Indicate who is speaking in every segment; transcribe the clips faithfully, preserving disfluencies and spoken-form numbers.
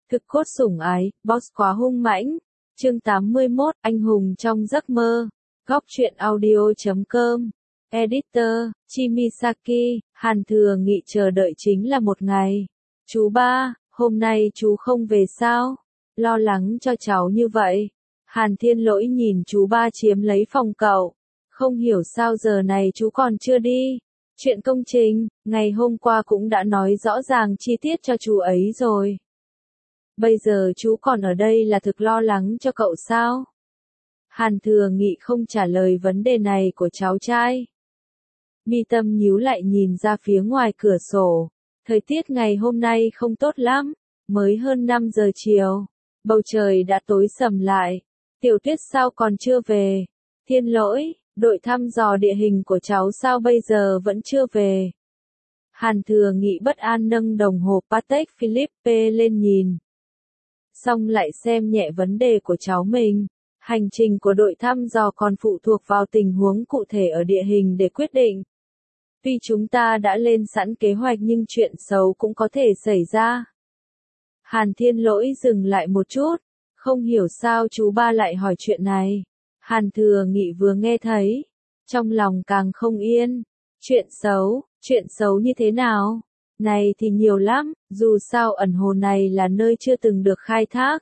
Speaker 1: Thực cốt sủng ái, boss quá hung mãnh. Chương tám mươi mốt, anh hùng trong giấc mơ. Góc truyện audio chấm com. Editor, Chimisaki, Hàn Thừa Nghị chờ đợi chính là một ngày. Chú ba, hôm nay chú không về sao? Lo lắng cho cháu như vậy. Hàn Thiên Lỗi nhìn chú ba chiếm lấy phòng cậu. Không hiểu sao giờ này chú còn chưa đi. Chuyện công trình, ngày hôm qua cũng đã nói rõ ràng chi tiết cho chú ấy rồi. Bây giờ chú còn ở đây là thực lo lắng cho cậu sao? Hàn Thừa Nghị không trả lời vấn đề này của cháu trai. Mi tâm nhíu lại nhìn ra phía ngoài cửa sổ. Thời tiết ngày hôm nay không tốt lắm, mới hơn năm giờ chiều. Bầu trời đã tối sầm lại. Tiểu Tuyết sao còn chưa về? Thiên Lỗi, đội thăm dò địa hình của cháu sao bây giờ vẫn chưa về? Hàn Thừa Nghị bất an nâng đồng hồ Patek Philippe lên nhìn. Xong lại xem nhẹ vấn đề của cháu mình. Hành trình của đội thăm dò còn phụ thuộc vào tình huống cụ thể ở địa hình để quyết định. Tuy chúng ta đã lên sẵn kế hoạch nhưng chuyện xấu cũng có thể xảy ra. Hàn Thiên Lỗi dừng lại một chút. Không hiểu sao chú ba lại hỏi chuyện này. Hàn Thừa Nghị vừa nghe thấy. Trong lòng càng không yên. Chuyện xấu, chuyện xấu như thế nào? Này thì nhiều lắm, dù sao ẩn hồ này là nơi chưa từng được khai thác.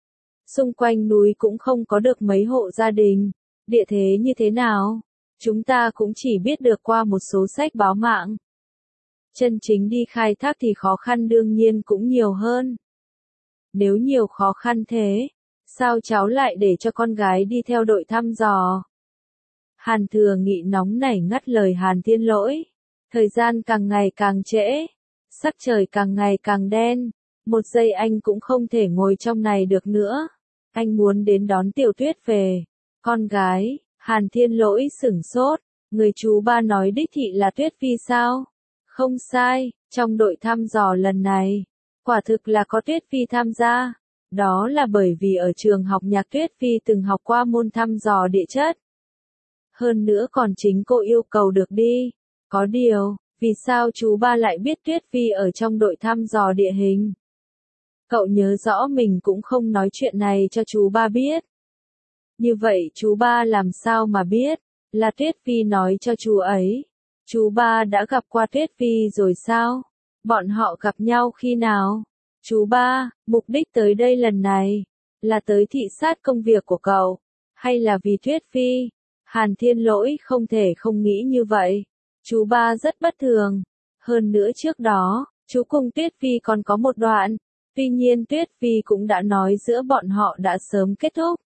Speaker 1: Xung quanh núi cũng không có được mấy hộ gia đình. Địa thế như thế nào? Chúng ta cũng chỉ biết được qua một số sách báo mạng. Chân chính đi khai thác thì khó khăn đương nhiên cũng nhiều hơn. Nếu nhiều khó khăn thế, sao cháu lại để cho con gái đi theo đội thăm dò? Hàn Thừa Nghị nóng nảy ngắt lời Hàn Thiên Lỗi. Thời gian càng ngày càng trễ. Sắc trời càng ngày càng đen. Một giây anh cũng không thể ngồi trong này được nữa. Anh muốn đến đón Tiểu Tuyết về. Con gái, Hàn Thiên Lỗi sửng sốt. Người chú ba nói đích thị là Tuyết Phi sao? Không sai, trong đội thăm dò lần này, quả thực là có Tuyết Phi tham gia. Đó là bởi vì ở trường học nhạc Tuyết Phi từng học qua môn thăm dò địa chất. Hơn nữa còn chính cô yêu cầu được đi. Có điều, vì sao chú ba lại biết Tuyết Phi ở trong đội thăm dò địa hình? Cậu nhớ rõ mình cũng không nói chuyện này cho chú ba biết. Như vậy chú ba làm sao mà biết? Là Tuyết Phi nói cho chú ấy. Chú ba đã gặp qua Tuyết Phi rồi sao? Bọn họ gặp nhau khi nào? Chú ba, mục đích tới đây lần này, là tới thị sát công việc của cậu, hay là vì Tuyết Phi? Hàn Thiên Lỗi không thể không nghĩ như vậy. Chú ba rất bất thường. Hơn nữa trước đó, chú cùng Tuyết Phi còn có một đoạn. Tuy nhiên Tuyết Phi cũng đã nói giữa bọn họ đã sớm kết thúc.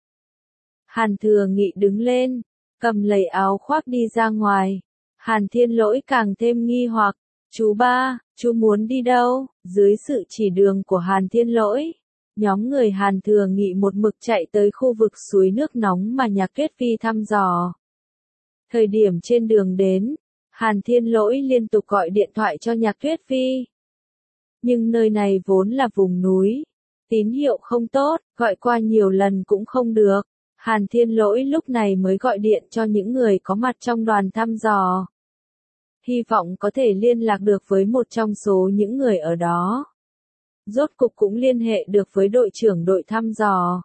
Speaker 1: Hàn Thừa Nghị đứng lên, cầm lấy áo khoác đi ra ngoài. Hàn Thiên Lỗi càng thêm nghi hoặc. Chú ba, chú muốn đi đâu? Dưới sự chỉ đường của Hàn Thiên Lỗi, nhóm người Hàn Thừa Nghị một mực chạy tới khu vực suối nước nóng mà Nhạc Tuyết Phi thăm dò. Thời điểm trên đường đến, Hàn Thiên Lỗi liên tục gọi điện thoại cho Nhạc Tuyết Phi. Nhưng nơi này vốn là vùng núi, tín hiệu không tốt, gọi qua nhiều lần cũng không được. Hàn Thiên Lỗi lúc này mới gọi điện cho những người có mặt trong đoàn thăm dò. Hy vọng có thể liên lạc được với một trong số những người ở đó. Rốt cục cũng liên hệ được với đội trưởng đội thăm dò.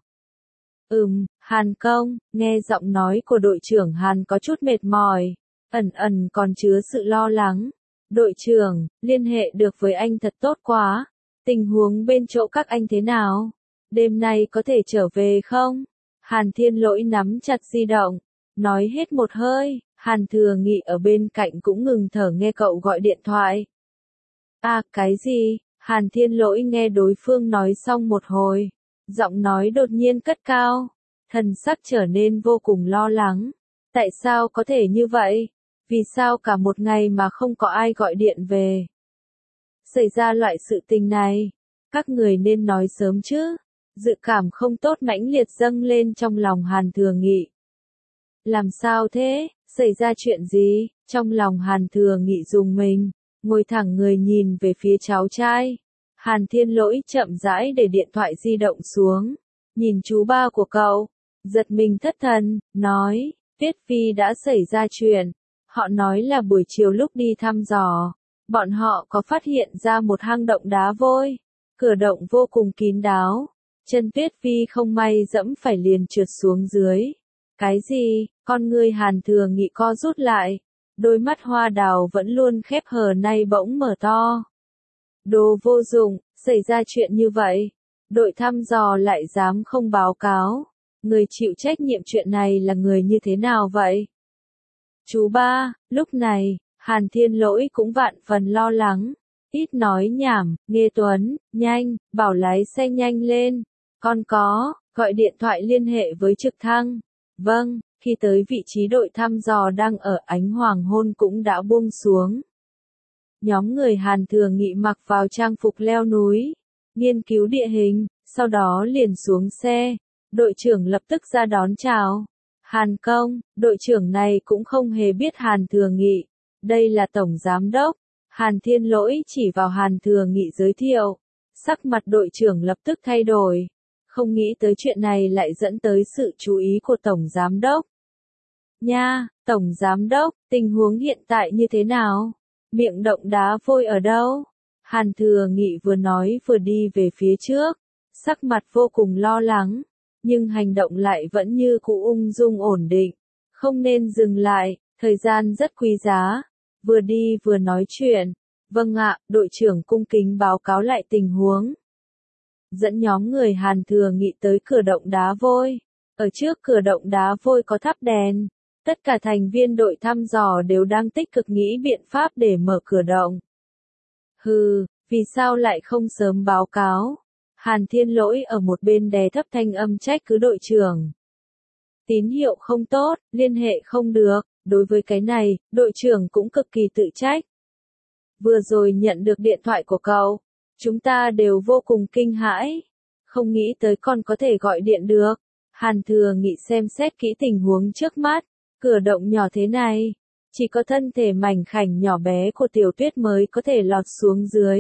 Speaker 1: Ừm, Hàn công, nghe giọng nói của đội trưởng Hàn có chút mệt mỏi, ẩn ẩn còn chứa sự lo lắng. Đội trưởng, liên hệ được với anh thật tốt quá. Tình huống bên chỗ các anh thế nào? Đêm nay có thể trở về không? Hàn Thiên Lỗi nắm chặt di động, nói hết một hơi. Hàn Thừa Nghị ở bên cạnh cũng ngừng thở nghe cậu gọi điện thoại. À, cái gì? Hàn Thiên Lỗi nghe đối phương nói xong một hồi. Giọng nói đột nhiên cất cao. Thần sắc trở nên vô cùng lo lắng. Tại sao có thể như vậy? Vì sao cả một ngày mà không có ai gọi điện về? Xảy ra loại sự tình này. Các người nên nói sớm chứ. Dự cảm không tốt mãnh liệt dâng lên trong lòng Hàn Thừa Nghị. Làm sao thế? Xảy ra chuyện gì? Trong lòng Hàn Thừa Nghị rùng mình, ngồi thẳng người nhìn về phía cháu trai. Hàn Thiên Lỗi chậm rãi để điện thoại di động xuống, nhìn chú ba của cậu, giật mình thất thần, nói, Tuyết Phi đã xảy ra chuyện. Họ nói là buổi chiều lúc đi thăm dò, bọn họ có phát hiện ra một hang động đá vôi. Cửa động vô cùng kín đáo. Chân Tuyết Phi không may dẫm phải liền trượt xuống dưới. Cái gì? Con ngươi Hàn Thừa Nghị co rút lại. Đôi mắt hoa đào vẫn luôn khép hờ nay bỗng mở to. Đồ vô dụng, xảy ra chuyện như vậy. Đội thăm dò lại dám không báo cáo. Người chịu trách nhiệm chuyện này là người như thế nào vậy? Chú ba, lúc này, Hàn Thiên Lỗi cũng vạn phần lo lắng. Ít nói nhảm, Nghê Tuấn, nhanh, bảo lái xe nhanh lên. Con có, gọi điện thoại liên hệ với trực thăng. Vâng, khi tới vị trí đội thăm dò đang ở ánh hoàng hôn cũng đã buông xuống. Nhóm người Hàn Thừa Nghị mặc vào trang phục leo núi, nghiên cứu địa hình, sau đó liền xuống xe. Đội trưởng lập tức ra đón chào. Hàn Công, đội trưởng này cũng không hề biết Hàn Thừa Nghị. Đây là Tổng Giám Đốc. Hàn Thiên Lỗi chỉ vào Hàn Thừa Nghị giới thiệu. Sắc mặt đội trưởng lập tức thay đổi. Không nghĩ tới chuyện này lại dẫn tới sự chú ý của Tổng Giám Đốc. Nha, Tổng Giám Đốc, tình huống hiện tại như thế nào? Miệng động đá vôi ở đâu? Hàn Thừa Nghị vừa nói vừa đi về phía trước. Sắc mặt vô cùng lo lắng. Nhưng hành động lại vẫn như cũ ung dung ổn định. Không nên dừng lại, thời gian rất quý giá. Vừa đi vừa nói chuyện. Vâng ạ, đội trưởng cung kính báo cáo lại tình huống. Dẫn nhóm người Hàn Thừa Nghị tới cửa động đá vôi. Ở trước cửa động đá vôi có thắp đèn. Tất cả thành viên đội thăm dò đều đang tích cực nghĩ biện pháp để mở cửa động. Hừ, vì sao lại không sớm báo cáo? Hàn Thiên Lỗi ở một bên đè thấp thanh âm trách cứ đội trưởng. Tín hiệu không tốt, liên hệ không được, đối với cái này, đội trưởng cũng cực kỳ tự trách. Vừa rồi nhận được điện thoại của cậu, chúng ta đều vô cùng kinh hãi, không nghĩ tới con có thể gọi điện được. Hàn Thừa Nghị xem xét kỹ tình huống trước mắt, cửa động nhỏ thế này, chỉ có thân thể mảnh khảnh nhỏ bé của Tiểu Tuyết mới có thể lọt xuống dưới.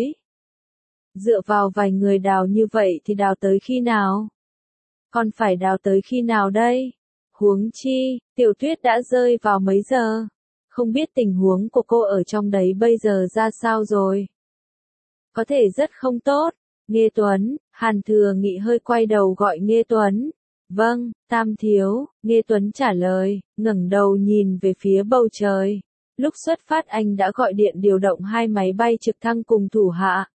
Speaker 1: Dựa vào vài người đào như vậy thì đào tới khi nào? Còn phải đào tới khi nào đây? Huống chi, Tiểu Tuyết đã rơi vào mấy giờ? Không biết tình huống của cô ở trong đấy bây giờ ra sao rồi? Có thể rất không tốt. Nghê Tuấn, Hàn Thừa Nghị hơi quay đầu gọi Nghê Tuấn. Vâng, Tam Thiếu, Nghê Tuấn trả lời, ngẩng đầu nhìn về phía bầu trời. Lúc xuất phát anh đã gọi điện điều động hai máy bay trực thăng cùng thủ hạ.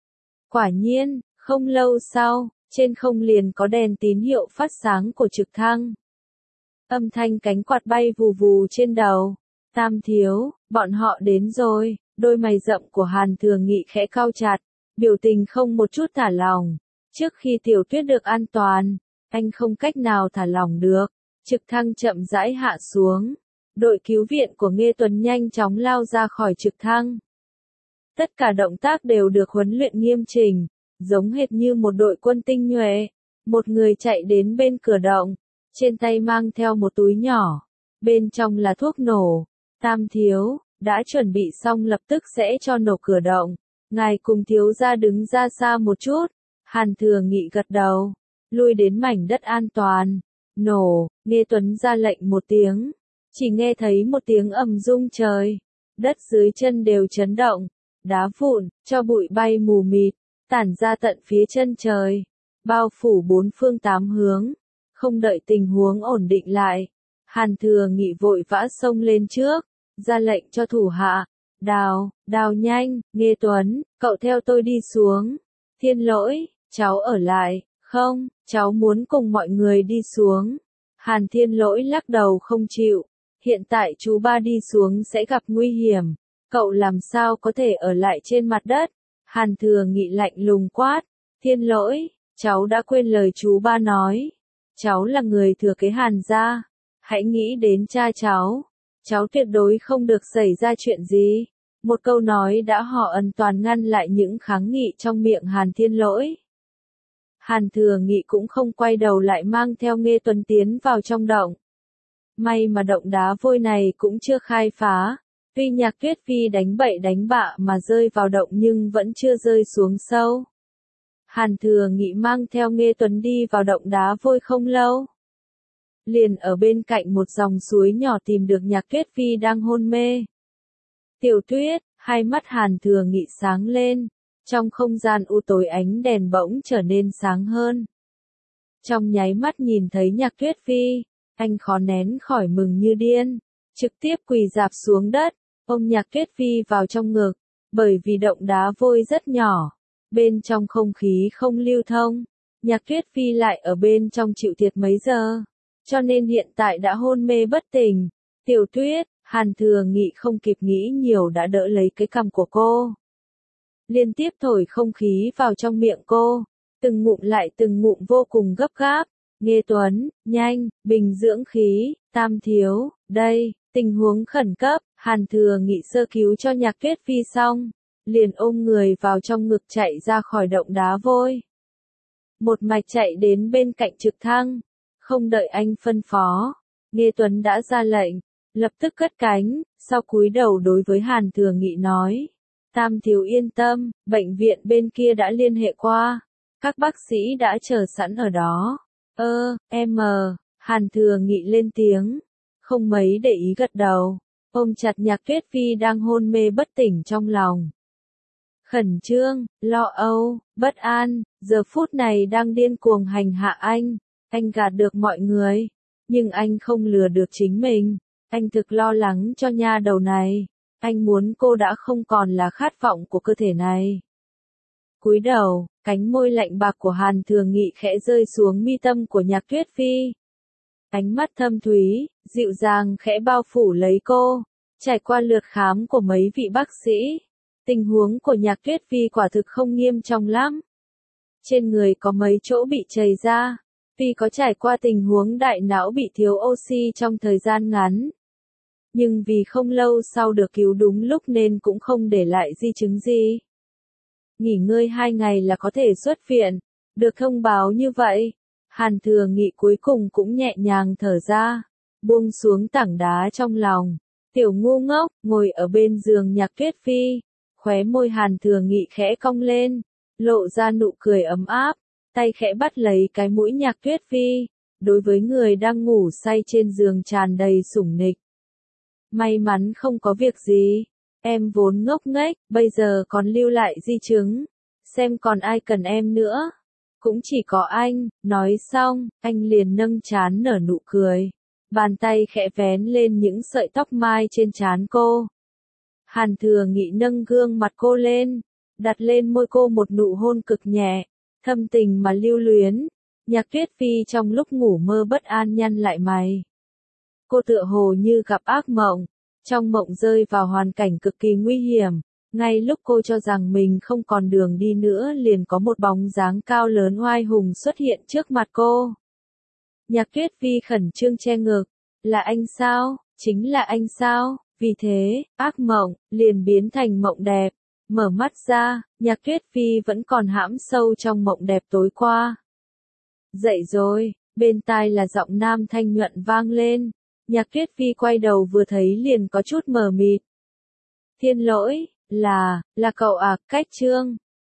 Speaker 1: Quả nhiên, không lâu sau, trên không liền có đèn tín hiệu phát sáng của trực thăng. Âm thanh cánh quạt bay vù vù trên đầu. Tam Thiếu, bọn họ đến rồi. Đôi mày rậm của Hàn Thừa Nghị khẽ cau chặt, biểu tình không một chút thả lỏng. Trước khi Tiểu Tuyết được an toàn, anh không cách nào thả lỏng được. Trực thăng chậm rãi hạ xuống. Đội cứu viện của Nghê Tuấn nhanh chóng lao ra khỏi trực thăng. Tất cả động tác đều được huấn luyện nghiêm chỉnh, giống hệt như một đội quân tinh nhuệ. Một người chạy đến bên cửa động, trên tay mang theo một túi nhỏ, bên trong là thuốc nổ. Tam Thiếu, đã chuẩn bị xong lập tức sẽ cho nổ cửa động. Ngài cùng thiếu gia đứng ra xa một chút. Hàn Thừa Nghị gật đầu, lui đến mảnh đất an toàn. Nổ, Nghê Tuấn ra lệnh một tiếng. Chỉ nghe thấy một tiếng ầm rung trời. Đất dưới chân đều chấn động. Đá vụn, cho bụi bay mù mịt, tản ra tận phía chân trời. Bao phủ bốn phương tám hướng. Không đợi tình huống ổn định lại. Hàn Thừa Nghị vội vã xông lên trước. Ra lệnh cho thủ hạ. Đào, đào nhanh, Nghê Tuấn, cậu theo tôi đi xuống. Thiên Lỗi, cháu ở lại. Không, cháu muốn cùng mọi người đi xuống. Hàn Thiên Lỗi lắc đầu không chịu. Hiện tại chú ba đi xuống sẽ gặp nguy hiểm. Cậu làm sao có thể ở lại trên mặt đất? Hàn Thừa Nghị lạnh lùng quát. Thiên Lỗi, cháu đã quên lời chú ba nói. Cháu là người thừa kế Hàn gia. Hãy nghĩ đến cha cháu. Cháu tuyệt đối không được xảy ra chuyện gì. Một câu nói đã họ ẩn toàn ngăn lại những kháng nghị trong miệng Hàn Thiên Lỗi. Hàn Thừa Nghị cũng không quay đầu lại mang theo Nghê Tuấn tiến vào trong động. May mà động đá vôi này cũng chưa khai phá. Tuy Nhạc Tuyết Phi đánh bậy đánh bạ mà rơi vào động nhưng vẫn chưa rơi xuống sâu. Hàn Thừa Nghị mang theo Nghê Tuấn đi vào động đá vôi không lâu. Liền ở bên cạnh một dòng suối nhỏ tìm được Nhạc Tuyết Phi đang hôn mê. Tiểu Tuyết, hai mắt Hàn Thừa Nghị sáng lên. Trong không gian u tối ánh đèn bỗng trở nên sáng hơn. Trong nháy mắt nhìn thấy Nhạc Tuyết Phi, anh khó nén khỏi mừng như điên, trực tiếp quỳ rạp xuống đất, ôm Nhạc Tuyết Phi vào trong ngực, bởi vì động đá vôi rất nhỏ, bên trong không khí không lưu thông, Nhạc Tuyết Phi lại ở bên trong chịu thiệt mấy giờ, cho nên hiện tại đã hôn mê bất tỉnh. Tiểu Tuyết, Hàn Thừa Nghị không kịp nghĩ nhiều đã đỡ lấy cái cằm của cô, liên tiếp thổi không khí vào trong miệng cô, từng ngụm lại từng ngụm vô cùng gấp gáp. Nghê Tuấn, nhanh, bình dưỡng khí, Tam thiếu, đây, tình huống khẩn cấp. Hàn Thừa Nghị sơ cứu cho Nhạc Tuyết Phi xong, liền ôm người vào trong ngực chạy ra khỏi động đá vôi. Một mạch chạy đến bên cạnh trực thăng, không đợi anh phân phó, Nghê Tuấn đã ra lệnh, lập tức cất cánh, sau cúi đầu đối với Hàn Thừa Nghị nói, Tam thiếu yên tâm, bệnh viện bên kia đã liên hệ qua, các bác sĩ đã chờ sẵn ở đó. Ơ, em, Hàn Thừa Nghị lên tiếng, không mấy để ý gật đầu, ôm chặt Nhạc Tuyết Phi đang hôn mê bất tỉnh trong lòng. Khẩn trương, lo âu, bất an, giờ phút này đang điên cuồng hành hạ anh, anh gạt được mọi người, nhưng anh không lừa được chính mình, anh thực lo lắng cho nha đầu này, anh muốn cô đã không còn là khát vọng của cơ thể này. Cúi đầu, cánh môi lạnh bạc của Hàn Thừa Nghị khẽ rơi xuống mi tâm của Nhạc Tuyết Phi. Ánh mắt thâm thúy, dịu dàng khẽ bao phủ lấy cô, trải qua lượt khám của mấy vị bác sĩ. Tình huống của Nhạc Tuyết Phi quả thực không nghiêm trọng lắm. Trên người có mấy chỗ bị chảy ra, vì có trải qua tình huống đại não bị thiếu oxy trong thời gian ngắn. Nhưng vì không lâu sau được cứu đúng lúc nên cũng không để lại di chứng gì. Nghỉ ngơi hai ngày là có thể xuất viện, được thông báo như vậy. Hàn Thừa Nghị cuối cùng cũng nhẹ nhàng thở ra, buông xuống tảng đá trong lòng. Tiểu ngu ngốc, ngồi ở bên giường Nhạc Tuyết Phi, khóe môi Hàn Thừa Nghị khẽ cong lên, lộ ra nụ cười ấm áp, tay khẽ bắt lấy cái mũi Nhạc Tuyết Phi, đối với người đang ngủ say trên giường tràn đầy sủng nịch. May mắn không có việc gì, em vốn ngốc nghếch, bây giờ còn lưu lại di chứng, xem còn ai cần em nữa. Cũng chỉ có anh, nói xong, anh liền nâng trán nở nụ cười, bàn tay khẽ vén lên những sợi tóc mai trên trán cô. Hàn Thừa Nghị nâng gương mặt cô lên, đặt lên môi cô một nụ hôn cực nhẹ, thâm tình mà lưu luyến. Nhạc Tuyết Phi trong lúc ngủ mơ bất an nhăn lại mày. Cô tựa hồ như gặp ác mộng, trong mộng rơi vào hoàn cảnh cực kỳ nguy hiểm. Ngay lúc cô cho rằng mình không còn đường đi nữa liền có một bóng dáng cao lớn oai hùng xuất hiện trước mặt cô. Nhạc Tuyết Phi khẩn trương che ngực, là anh sao, chính là anh sao, vì thế, ác mộng, liền biến thành mộng đẹp. Mở mắt ra, Nhạc Tuyết Phi vẫn còn hãm sâu trong mộng đẹp tối qua. Dậy rồi, bên tai là giọng nam thanh nhuận vang lên, Nhạc Tuyết Phi quay đầu vừa thấy liền có chút mờ mịt. Thiên lỗi, là, là cậu à, Cách Trương.